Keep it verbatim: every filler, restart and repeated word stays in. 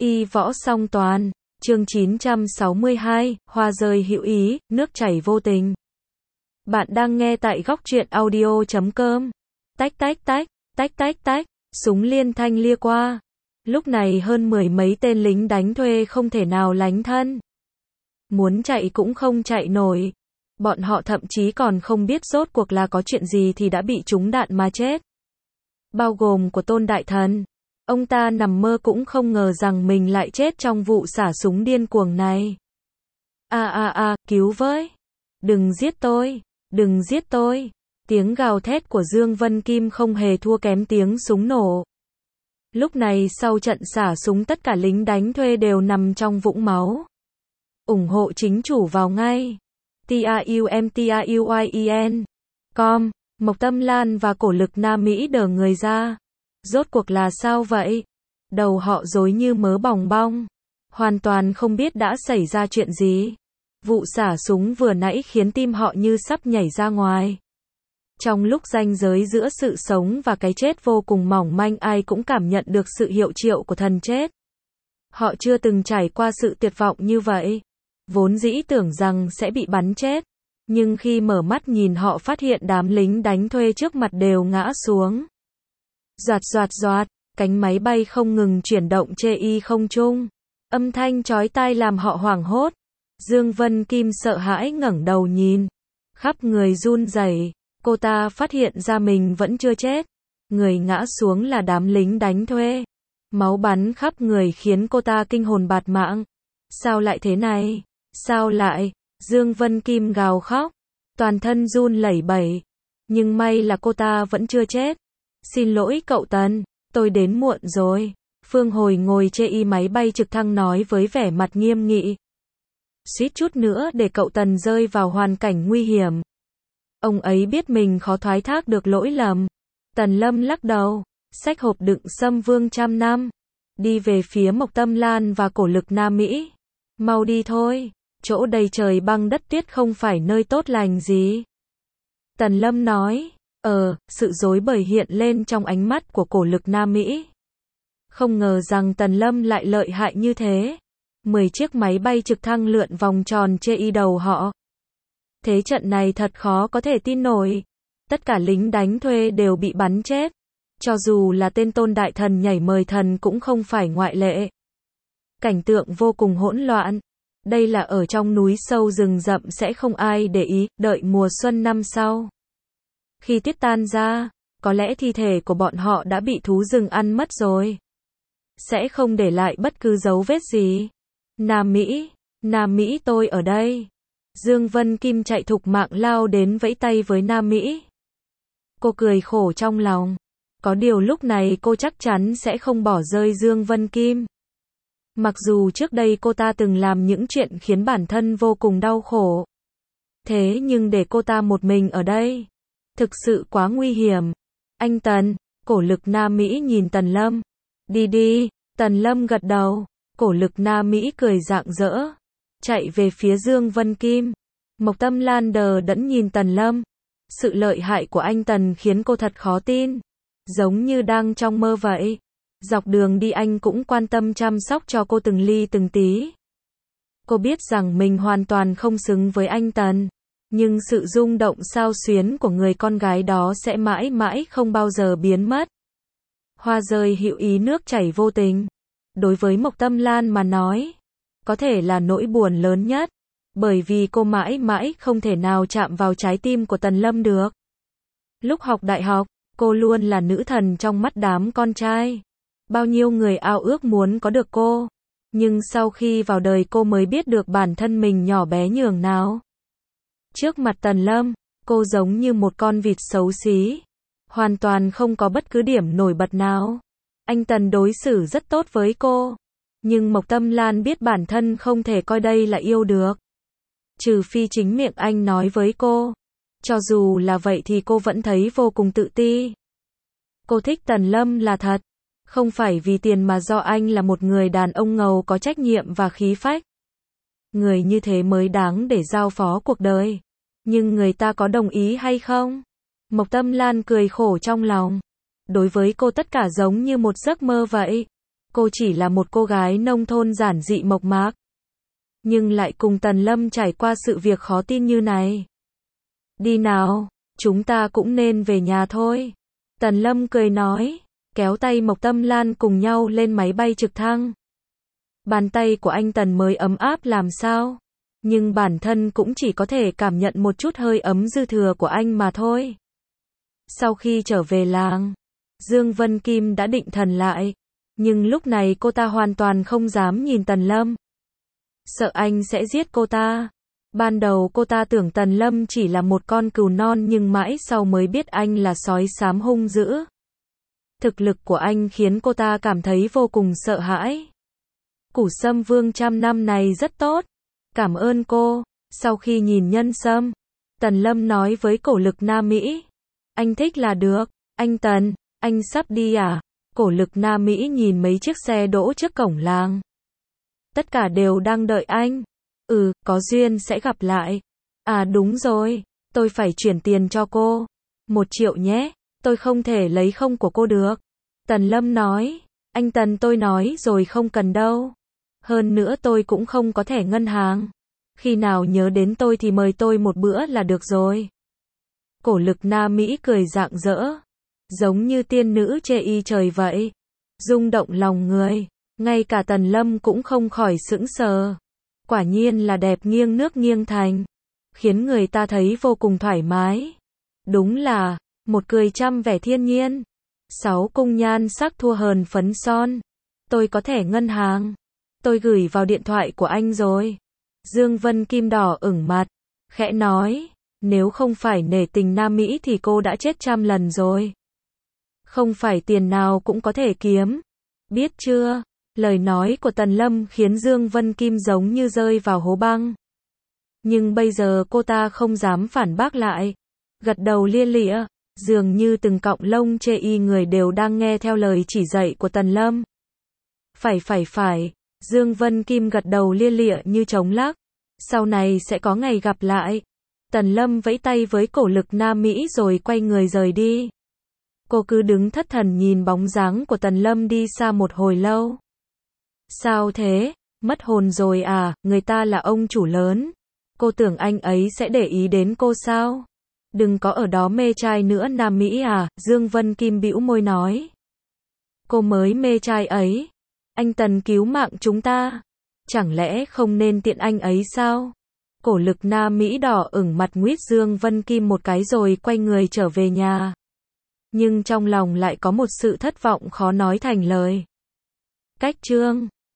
Y võ song toàn, chương chín trăm sáu mươi hai, hoa rơi hữu ý, nước chảy vô tình. Bạn đang nghe tại góc truyện audio chấm com. Tách tách tách, tách tách tách, súng liên thanh lia qua. Lúc này hơn mười mấy tên lính đánh thuê không thể nào lánh thân. Muốn chạy cũng không chạy nổi. Bọn họ thậm chí còn không biết rốt cuộc là có chuyện gì thì đã bị trúng đạn mà chết. Bao gồm của Tôn Đại Thần. Ông ta nằm mơ cũng không ngờ rằng mình lại chết trong vụ xả súng điên cuồng này. A a a, cứu với. Đừng giết tôi, đừng giết tôi. Tiếng gào thét của Dương Vân Kim không hề thua kém tiếng súng nổ. Lúc này sau trận xả súng tất cả lính đánh thuê đều nằm trong vũng máu. ủng hộ chính chủ vào ngay. TRUMTRUYEN com, Mộc Tâm Lan và Cổ Lực Nam Mỹ đờ người ra. Rốt cuộc là sao vậy? Đầu họ rối như mớ bòng bong. Hoàn toàn không biết đã xảy ra chuyện gì. Vụ xả súng vừa nãy khiến tim họ như sắp nhảy ra ngoài. Trong lúc ranh giới giữa sự sống và cái chết vô cùng mỏng manh, ai cũng cảm nhận được sự hiệu triệu của thần chết. Họ chưa từng trải qua sự tuyệt vọng như vậy. Vốn dĩ tưởng rằng sẽ bị bắn chết. Nhưng khi mở mắt nhìn họ phát hiện đám lính đánh thuê trước mặt đều ngã xuống. Doạt doạt doạt, cánh máy bay không ngừng chuyển động chê y không trung. Âm thanh chói tai làm họ hoảng hốt. Dương Vân Kim sợ hãi ngẩng đầu nhìn. Khắp người run rẩy, cô ta phát hiện ra mình vẫn chưa chết. Người ngã xuống là đám lính đánh thuê. Máu bắn khắp người khiến cô ta kinh hồn bạt mạng. Sao lại thế này? Sao lại? Dương Vân Kim gào khóc. Toàn thân run lẩy bẩy. Nhưng may là cô ta vẫn chưa chết. Xin lỗi cậu Tần, tôi đến muộn rồi. Phương Hồi ngồi chê y máy bay trực thăng nói với vẻ mặt nghiêm nghị. Suýt chút nữa để cậu Tần rơi vào hoàn cảnh nguy hiểm. Ông ấy biết mình khó thoái thác được lỗi lầm. Tần Lâm lắc đầu, xách hộp đựng sâm vương trăm năm. Đi về phía Mộc Tâm Lan và Cổ Lực Nam Mỹ. Mau đi thôi, chỗ đầy trời băng đất tuyết không phải nơi tốt lành gì. Tần Lâm nói. Ờ, sự rối bời hiện lên trong ánh mắt của Cổ Lực Nam Mỹ. Không ngờ rằng Tần Lâm lại lợi hại như thế. Mười chiếc máy bay trực thăng lượn vòng tròn chê y đầu họ. Thế trận này thật khó có thể tin nổi. Tất cả lính đánh thuê đều bị bắn chết. Cho dù là tên Tôn Đại Thần nhảy mời thần cũng không phải ngoại lệ. Cảnh tượng vô cùng hỗn loạn. Đây là ở trong núi sâu rừng rậm sẽ không ai để ý, đợi mùa xuân năm sau. Khi tuyết tan ra, có lẽ thi thể của bọn họ đã bị thú rừng ăn mất rồi. Sẽ không để lại bất cứ dấu vết gì. Nam Mỹ, Nam Mỹ tôi ở đây. Dương Vân Kim chạy thục mạng lao đến vẫy tay với Nam Mỹ. Cô cười khổ trong lòng. Có điều lúc này cô chắc chắn sẽ không bỏ rơi Dương Vân Kim. Mặc dù trước đây cô ta từng làm những chuyện khiến bản thân vô cùng đau khổ. Thế nhưng để cô ta một mình ở đây, thực sự quá nguy hiểm. Anh Tần, Cổ Lực Nam Mỹ nhìn Tần Lâm. Đi đi, Tần Lâm gật đầu. Cổ Lực Nam Mỹ cười rạng rỡ. Chạy về phía Dương Vân Kim. Mộc Tâm Lan đờ đẫn nhìn Tần Lâm. Sự lợi hại của anh Tần khiến cô thật khó tin. Giống như đang trong mơ vậy. Dọc đường đi anh cũng quan tâm chăm sóc cho cô từng ly từng tí. Cô biết rằng mình hoàn toàn không xứng với anh Tần. Nhưng sự rung động xao xuyến của người con gái đó sẽ mãi mãi không bao giờ biến mất. Hoa rơi hữu ý nước chảy vô tình. Đối với Mộc Tâm Lan mà nói, có thể là nỗi buồn lớn nhất. Bởi vì cô mãi mãi không thể nào chạm vào trái tim của Tần Lâm được. Lúc học đại học, cô luôn là nữ thần trong mắt đám con trai. Bao nhiêu người ao ước muốn có được cô. Nhưng sau khi vào đời cô mới biết được bản thân mình nhỏ bé nhường nào. Trước mặt Tần Lâm, cô giống như một con vịt xấu xí. Hoàn toàn không có bất cứ điểm nổi bật nào. Anh Tần đối xử rất tốt với cô. Nhưng Mộc Tâm Lan biết bản thân không thể coi đây là yêu được. Trừ phi chính miệng anh nói với cô. Cho dù là vậy thì cô vẫn thấy vô cùng tự ti. Cô thích Tần Lâm là thật. Không phải vì tiền mà do anh là một người đàn ông ngầu có trách nhiệm và khí phách. Người như thế mới đáng để giao phó cuộc đời. Nhưng người ta có đồng ý hay không? Mộc Tâm Lan cười khổ trong lòng. Đối với cô tất cả giống như một giấc mơ vậy. Cô chỉ là một cô gái nông thôn giản dị mộc mạc, nhưng lại cùng Tần Lâm trải qua sự việc khó tin như này. Đi nào, chúng ta cũng nên về nhà thôi. Tần Lâm cười nói, kéo tay Mộc Tâm Lan cùng nhau lên máy bay trực thăng. Bàn tay của anh Tần mới ấm áp làm sao, nhưng bản thân cũng chỉ có thể cảm nhận một chút hơi ấm dư thừa của anh mà thôi. Sau khi trở về làng, Dương Vân Kim đã định thần lại, nhưng lúc này cô ta hoàn toàn không dám nhìn Tần Lâm. Sợ anh sẽ giết cô ta. Ban đầu cô ta tưởng Tần Lâm chỉ là một con cừu non nhưng mãi sau mới biết anh là sói xám hung dữ. Thực lực của anh khiến cô ta cảm thấy vô cùng sợ hãi. Củ sâm vương trăm năm này rất tốt. Cảm ơn cô. Sau khi nhìn nhân sâm, Tần Lâm nói với Cổ Lực Nam Mỹ. Anh thích là được. Anh Tần, anh sắp đi à? Cổ Lực Nam Mỹ nhìn mấy chiếc xe đỗ trước cổng làng. Tất cả đều đang đợi anh. Ừ, có duyên sẽ gặp lại. À đúng rồi, tôi phải chuyển tiền cho cô. Một triệu nhé, tôi không thể lấy không của cô được. Tần Lâm nói, anh Tần tôi nói rồi không cần đâu. Hơn nữa tôi cũng không có thẻ ngân hàng. Khi nào nhớ đến tôi thì mời tôi một bữa là được rồi. Cổ Lực Nam Mỹ cười rạng rỡ, giống như tiên nữ chê y trời vậy. Rung động lòng người, ngay cả Tần Lâm cũng không khỏi sững sờ. Quả nhiên là đẹp nghiêng nước nghiêng thành, khiến người ta thấy vô cùng thoải mái. Đúng là, một cười trăm vẻ thiên nhiên. Sáu cung nhan sắc thua hờn phấn son. Tôi có thẻ ngân hàng. Tôi gửi vào điện thoại của anh rồi. Dương Vân Kim đỏ ửng mặt, khẽ nói, nếu không phải nể tình Nam Mỹ thì cô đã chết trăm lần rồi. Không phải tiền nào cũng có thể kiếm. Biết chưa? Lời nói của Tần Lâm khiến Dương Vân Kim giống như rơi vào hố băng. Nhưng bây giờ cô ta không dám phản bác lại. Gật đầu lia lịa, dường như từng cọng lông chê y người đều đang nghe theo lời chỉ dạy của Tần Lâm. Phải phải phải, Dương Vân Kim gật đầu lia lịa như trống lắc. Sau này sẽ có ngày gặp lại. Tần Lâm vẫy tay với Cổ Lực Nam Mỹ rồi quay người rời đi. Cô cứ đứng thất thần nhìn bóng dáng của Tần Lâm đi xa một hồi lâu. Sao thế? Mất hồn rồi à? Người ta là ông chủ lớn. Cô tưởng anh ấy sẽ để ý đến cô sao? Đừng có ở đó mê trai nữa Nam Mỹ à? Dương Vân Kim bĩu môi nói. Cô mới mê trai ấy. Anh Tần cứu mạng chúng ta. Chẳng lẽ không nên tiện anh ấy sao? Cổ Lực Nam Mỹ đỏ ửng mặt nguyết Dương Vân Kim một cái rồi quay người trở về nhà. Nhưng trong lòng lại có một sự thất vọng khó nói thành lời. Cách chương